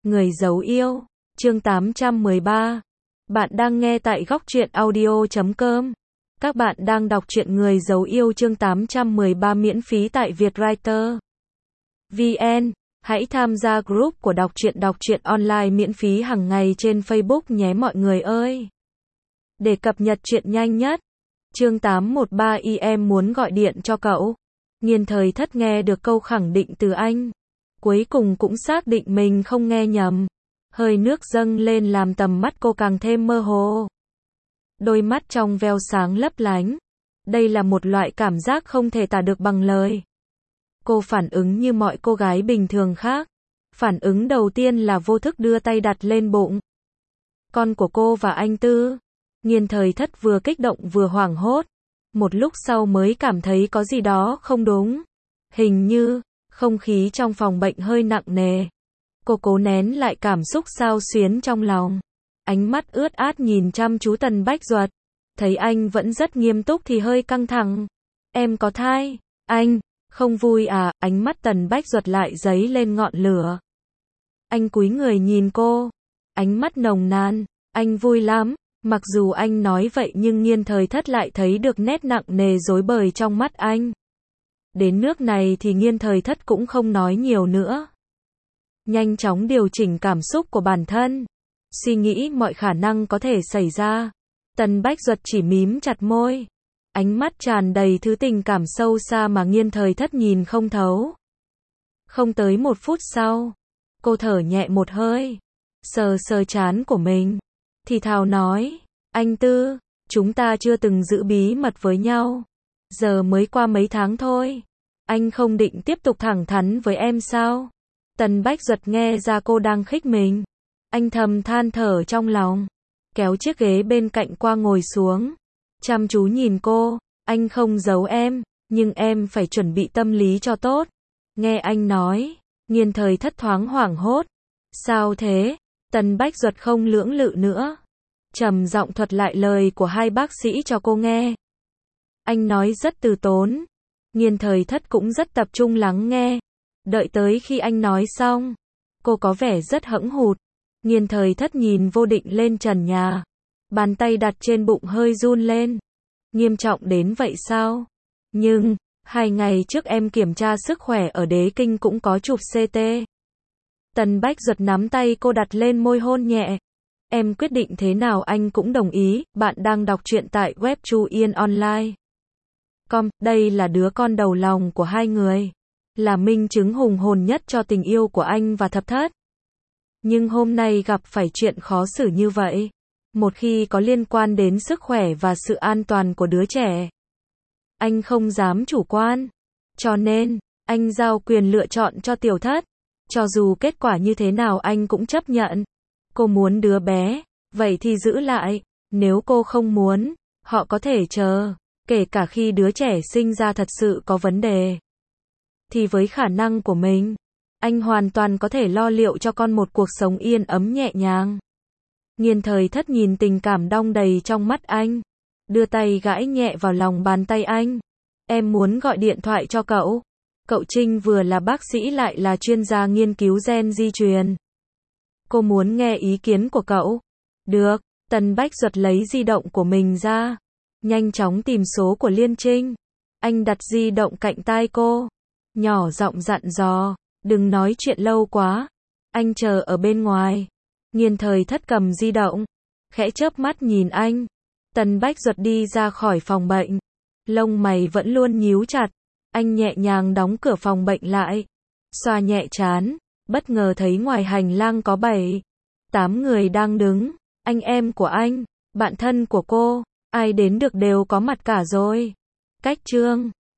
Người giấu yêu, chương 813. Bạn đang nghe tại góc truyện audio.com. Các bạn đang đọc truyện Người giấu yêu chương 813 miễn phí tại Vietwriter VN. Hãy tham gia group của đọc truyện online miễn phí hàng ngày trên Facebook nhé mọi người ơi. Để cập nhật truyện nhanh nhất. Chương 813 em muốn gọi điện cho cậu. Nghiên thời thất nghe được câu khẳng định từ anh. Cuối cùng cũng xác định mình không nghe nhầm. Hơi nước dâng lên làm tầm mắt cô càng thêm mơ hồ. Đôi mắt trong veo sáng lấp lánh. Đây là một loại cảm giác không thể tả được bằng lời. Cô phản ứng như mọi cô gái bình thường khác. Phản ứng đầu tiên là vô thức đưa tay đặt lên bụng. Con của cô và anh Tư. Nghiên thời thất vừa kích động vừa hoảng hốt. Một lúc sau mới cảm thấy có gì đó không đúng. Hình như không khí trong phòng bệnh hơi nặng nề. Cô cố nén lại cảm xúc xao xuyến trong lòng. Ánh mắt ướt át nhìn chăm chú Tần Bách Duật. Thấy anh vẫn rất nghiêm túc thì hơi căng thẳng. Em có thai. Anh, không vui à? Ánh mắt Tần Bách Duật lại dấy lên ngọn lửa. Anh cúi người nhìn cô. Ánh mắt nồng nàn. Anh vui lắm. Mặc dù anh nói vậy nhưng nghiên thời thất lại thấy được nét nặng nề rối bời trong mắt anh. Đến nước này thì nghiên thời thất cũng không nói nhiều nữa. Nhanh chóng điều chỉnh cảm xúc của bản thân. Suy nghĩ mọi khả năng có thể xảy ra. Tần Bách Duật chỉ mím chặt môi. Ánh mắt tràn đầy thứ tình cảm sâu xa mà nghiên thời thất nhìn không thấu. Không tới 1 phút sau. Cô thở nhẹ một hơi. Sờ sờ trán của mình. Thì thào nói. Anh Tư, chúng ta chưa từng giữ bí mật với nhau. Giờ mới qua mấy tháng thôi. Anh không định tiếp tục thẳng thắn với em sao? Tần Bách Duật nghe ra cô đang khích mình. Anh thầm than thở trong lòng. Kéo chiếc ghế bên cạnh qua ngồi xuống. Chăm chú nhìn cô. Anh không giấu em, nhưng em phải chuẩn bị tâm lý cho tốt. Nghe anh nói. Nghiên thời thất thoáng hoảng hốt. Sao thế? Tần Bách Duật không lưỡng lự nữa. Trầm giọng thuật lại lời của hai bác sĩ cho cô nghe. Anh nói rất từ tốn. Nghiên thời thất cũng rất tập trung lắng nghe. Đợi tới khi anh nói xong. Cô có vẻ rất hẫng hụt. Nghiên thời thất nhìn vô định lên trần nhà. Bàn tay đặt trên bụng hơi run lên. Nghiêm trọng đến vậy sao? Nhưng, 2 ngày trước em kiểm tra sức khỏe ở Đế Kinh cũng có chụp CT. Tần Bách Duật nắm tay cô đặt lên môi hôn nhẹ. Em quyết định thế nào anh cũng đồng ý. Bạn đang đọc truyện tại web Chu Yên Online. Đây là đứa con đầu lòng của hai người. Là minh chứng hùng hồn nhất cho tình yêu của anh và thập thất. Nhưng hôm nay gặp phải chuyện khó xử như vậy. Một khi có liên quan đến sức khỏe và sự an toàn của đứa trẻ. Anh không dám chủ quan. Cho nên, anh giao quyền lựa chọn cho tiểu thất. Cho dù kết quả như thế nào anh cũng chấp nhận. Cô muốn đứa bé, vậy thì giữ lại. Nếu cô không muốn, họ có thể chờ. Kể cả khi đứa trẻ sinh ra thật sự có vấn đề. Thì với khả năng của mình, anh hoàn toàn có thể lo liệu cho con một cuộc sống yên ấm nhẹ nhàng. Nghiên thời thất nhìn tình cảm đong đầy trong mắt anh. Đưa tay gãi nhẹ vào lòng bàn tay anh. Em muốn gọi điện thoại cho cậu. Cậu Trinh vừa là bác sĩ lại là chuyên gia nghiên cứu gen di truyền. Cô muốn nghe ý kiến của cậu. Được, Tần Bách Duật lấy di động của mình ra. Nhanh chóng tìm số của Liên Trinh. Anh đặt di động cạnh tai cô. Nhỏ giọng dặn dò. Đừng nói chuyện lâu quá. Anh chờ ở bên ngoài. Nghiên thời thất cầm di động. Khẽ chớp mắt nhìn anh. Tần Bách Duật đi ra khỏi phòng bệnh. Lông mày vẫn luôn nhíu chặt. Anh nhẹ nhàng đóng cửa phòng bệnh lại. Xoa nhẹ trán. Bất ngờ thấy ngoài hành lang có 7-8 người đang đứng. Anh em của anh. Bạn thân của cô. Ai đến được đều có mặt cả rồi. Cách chương